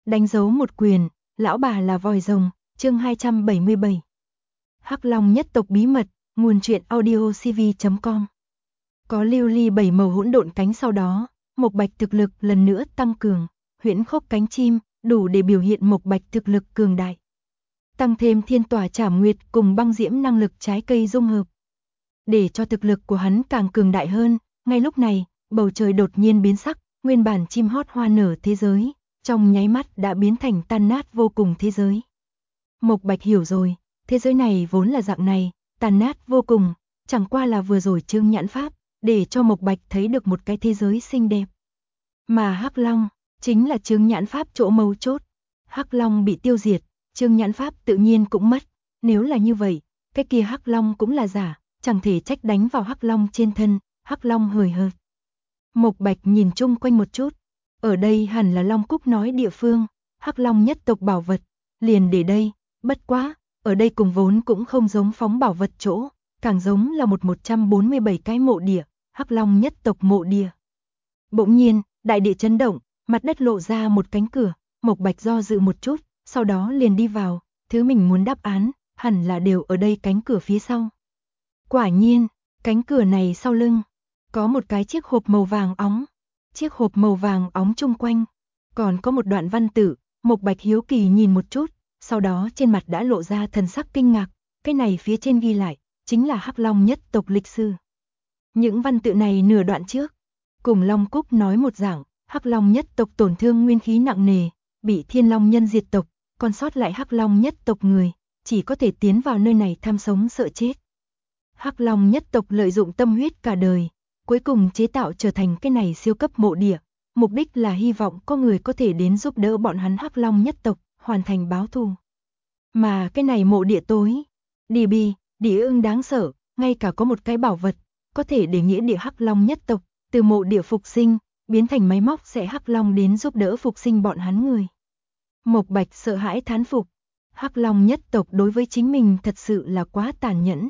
Đánh dấu một quyền, lão bà là vòi rồng, chương 277. Hắc Long nhất tộc bí mật, nguồn truyện audiocv.com. Có lưu ly 7 màu hỗn độn cánh sau đó, Mộc Bạch thực lực lần nữa tăng cường, huyễn khốc cánh chim, đủ để biểu hiện Mộc Bạch thực lực cường đại. Tăng thêm thiên tỏa trảm nguyệt cùng băng diễm năng lực trái cây dung hợp. Để cho thực lực của hắn càng cường đại hơn, ngay lúc này, bầu trời đột nhiên biến sắc, nguyên bản chim hót hoa nở thế giới, trong nháy mắt đã biến thành tan nát vô cùng thế giới. Mộc Bạch hiểu rồi, thế giới này vốn là dạng này, tan nát vô cùng, chẳng qua là vừa rồi Trương Nhãn Pháp, để cho Mộc Bạch thấy được một cái thế giới xinh đẹp. Mà Hắc Long, chính là Trương Nhãn Pháp chỗ mấu chốt. Hắc Long bị tiêu diệt, Trương Nhãn Pháp tự nhiên cũng mất, nếu là như vậy, cái kia Hắc Long cũng là giả, chẳng thể trách đánh vào Hắc Long trên thân, Hắc Long hời hợt. Mộc Bạch nhìn chung quanh một chút, ở đây hẳn là Long Cúc nói địa phương, Hắc Long nhất tộc bảo vật, liền để đây, bất quá, ở đây cùng vốn cũng không giống phóng bảo vật chỗ, càng giống là 147 cái mộ địa, Hắc Long nhất tộc mộ địa. Bỗng nhiên, đại địa chấn động, mặt đất lộ ra một cánh cửa, Mộc Bạch do dự một chút, sau đó liền đi vào, thứ mình muốn đáp án, hẳn là đều ở đây cánh cửa phía sau. Quả nhiên, cánh cửa này sau lưng, có một cái chiếc hộp màu vàng óng, chiếc hộp màu vàng óng chung quanh, còn có một đoạn văn tự, Mộc Bạch hiếu kỳ nhìn một chút, sau đó trên mặt đã lộ ra thần sắc kinh ngạc, cái này phía trên ghi lại, chính là Hắc Long nhất tộc lịch sư. Những văn tự này nửa đoạn trước, cùng Long Cúc nói một dạng, Hắc Long nhất tộc tổn thương nguyên khí nặng nề, bị Thiên Long nhân diệt tộc, còn sót lại Hắc Long nhất tộc người, chỉ có thể tiến vào nơi này tham sống sợ chết. Hắc Long nhất tộc lợi dụng tâm huyết cả đời, cuối cùng chế tạo trở thành cái này siêu cấp mộ địa, mục đích là hy vọng có người có thể đến giúp đỡ bọn hắn Hắc Long nhất tộc, hoàn thành báo thù. Mà cái này mộ địa tối, địa ưng đáng sợ, ngay cả có một cái bảo vật, có thể để nghĩa địa Hắc Long nhất tộc, từ mộ địa phục sinh, biến thành máy móc sẽ Hắc Long đến giúp đỡ phục sinh bọn hắn người. Mộc Bạch sợ hãi thán phục, Hắc Long nhất tộc đối với chính mình thật sự là quá tàn nhẫn.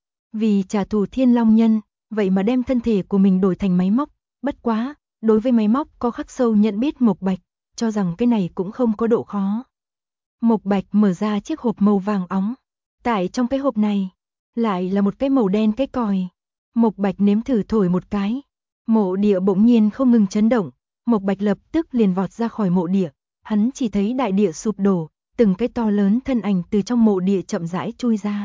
Vì trả thù Thiên Long nhân, vậy mà đem thân thể của mình đổi thành máy móc, bất quá, đối với máy móc có khắc sâu nhận biết Mộc Bạch, cho rằng cái này cũng không có độ khó. Mộc Bạch mở ra chiếc hộp màu vàng óng, tại trong cái hộp này, lại là một cái màu đen cái còi. Mộc Bạch nếm thử thổi một cái, mộ địa bỗng nhiên không ngừng chấn động, Mộc Bạch lập tức liền vọt ra khỏi mộ địa, hắn chỉ thấy đại địa sụp đổ, từng cái to lớn thân ảnh từ trong mộ địa chậm rãi chui ra.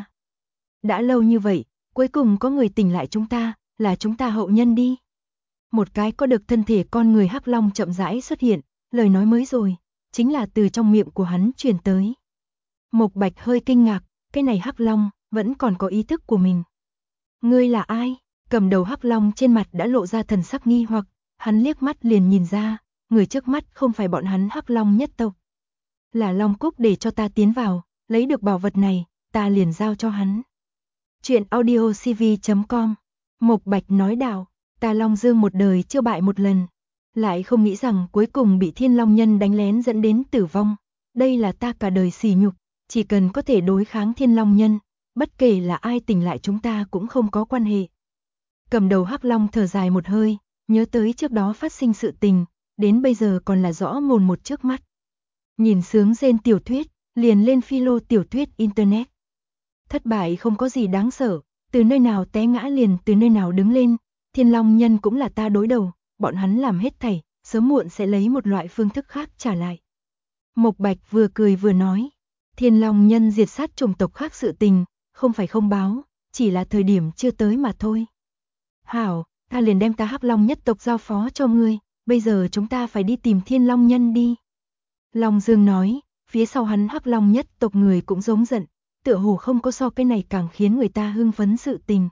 Đã lâu như vậy, cuối cùng có người tỉnh lại chúng ta, là chúng ta hậu nhân đi. Một cái có được thân thể con người Hắc Long chậm rãi xuất hiện, lời nói mới rồi, chính là từ trong miệng của hắn truyền tới. Mộc Bạch hơi kinh ngạc, cái này Hắc Long vẫn còn có ý thức của mình. Ngươi là ai? Cầm đầu Hắc Long trên mặt đã lộ ra thần sắc nghi hoặc, hắn liếc mắt liền nhìn ra, người trước mắt không phải bọn hắn Hắc Long nhất tộc. Là Long Cúc để cho ta tiến vào, lấy được bảo vật này, ta liền giao cho hắn. Chuyện audiocv.com. Mộc Bạch nói đạo, ta Long Dương một đời chưa bại một lần, lại không nghĩ rằng cuối cùng bị Thiên Long nhân đánh lén dẫn đến tử vong. Đây là ta cả đời sỉ nhục, chỉ cần có thể đối kháng Thiên Long nhân, bất kể là ai tỉnh lại chúng ta cũng không có quan hệ. Cầm đầu Hắc Long thở dài một hơi, nhớ tới trước đó phát sinh sự tình, đến bây giờ còn là rõ mồn một trước mắt. Nhìn sướng rên tiểu thuyết, liền lên philo tiểu thuyết internet. Thất bại không có gì đáng sợ, từ nơi nào té ngã liền từ nơi nào đứng lên, Thiên Long nhân cũng là ta đối đầu, bọn hắn làm hết thảy, sớm muộn sẽ lấy một loại phương thức khác trả lại. Mộc Bạch vừa cười vừa nói, Thiên Long nhân diệt sát chủng tộc khác sự tình, không phải không báo, chỉ là thời điểm chưa tới mà thôi. Hảo, ta liền đem ta Hắc Long nhất tộc giao phó cho ngươi, bây giờ chúng ta phải đi tìm Thiên Long nhân đi. Long Dương nói, phía sau hắn Hắc Long nhất tộc người cũng giống giận, tựa hồ không có so cái này càng khiến người ta hưng phấn sự tình.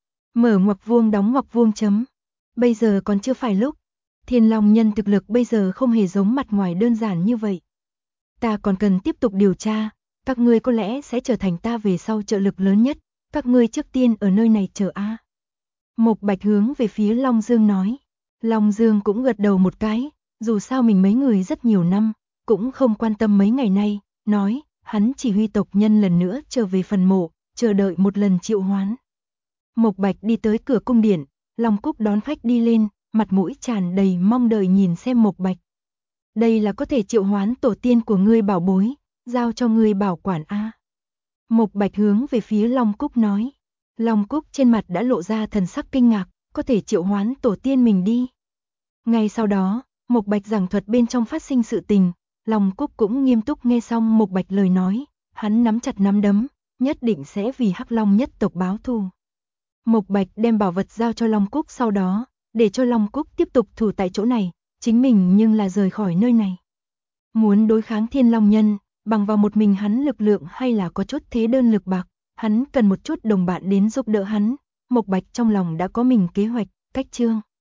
Mở ngoặc vuông đóng ngoặc vuông chấm. Bây giờ còn chưa phải lúc. Thiên Long nhân thực lực bây giờ không hề giống mặt ngoài đơn giản như vậy. Ta còn cần tiếp tục điều tra, các ngươi có lẽ sẽ trở thành ta về sau trợ lực lớn nhất, các ngươi trước tiên ở nơi này chờ a. Mộc Bạch hướng về phía Long Dương nói. Long Dương cũng gật đầu một cái, dù sao mình mấy người rất nhiều năm, cũng không quan tâm mấy ngày nay, nói, hắn chỉ huy tộc nhân lần nữa trở về phần mộ, chờ đợi một lần triệu hoán. Mộc Bạch đi tới cửa cung điện, Long Cúc đón khách đi lên, mặt mũi tràn đầy mong đợi nhìn xem Mộc Bạch. Đây là có thể triệu hoán tổ tiên của ngươi bảo bối, giao cho ngươi bảo quản a. Mộc Bạch hướng về phía Long Cúc nói. Long Cúc trên mặt đã lộ ra thần sắc kinh ngạc, có thể triệu hoán tổ tiên mình đi. Ngay sau đó, Mộc Bạch giảng thuật bên trong phát sinh sự tình, Long Cúc cũng nghiêm túc nghe xong Mộc Bạch lời nói, hắn nắm chặt nắm đấm, nhất định sẽ vì Hắc Long nhất tộc báo thù. Mộc Bạch đem bảo vật giao cho Long Cúc sau đó, để cho Long Cúc tiếp tục thủ tại chỗ này, chính mình nhưng là rời khỏi nơi này. Muốn đối kháng Thiên Long Nhân, bằng vào một mình hắn lực lượng hay là có chút thế đơn lực bạc, hắn cần một chút đồng bạn đến giúp đỡ hắn. Mộc Bạch trong lòng đã có mình kế hoạch, cách chương.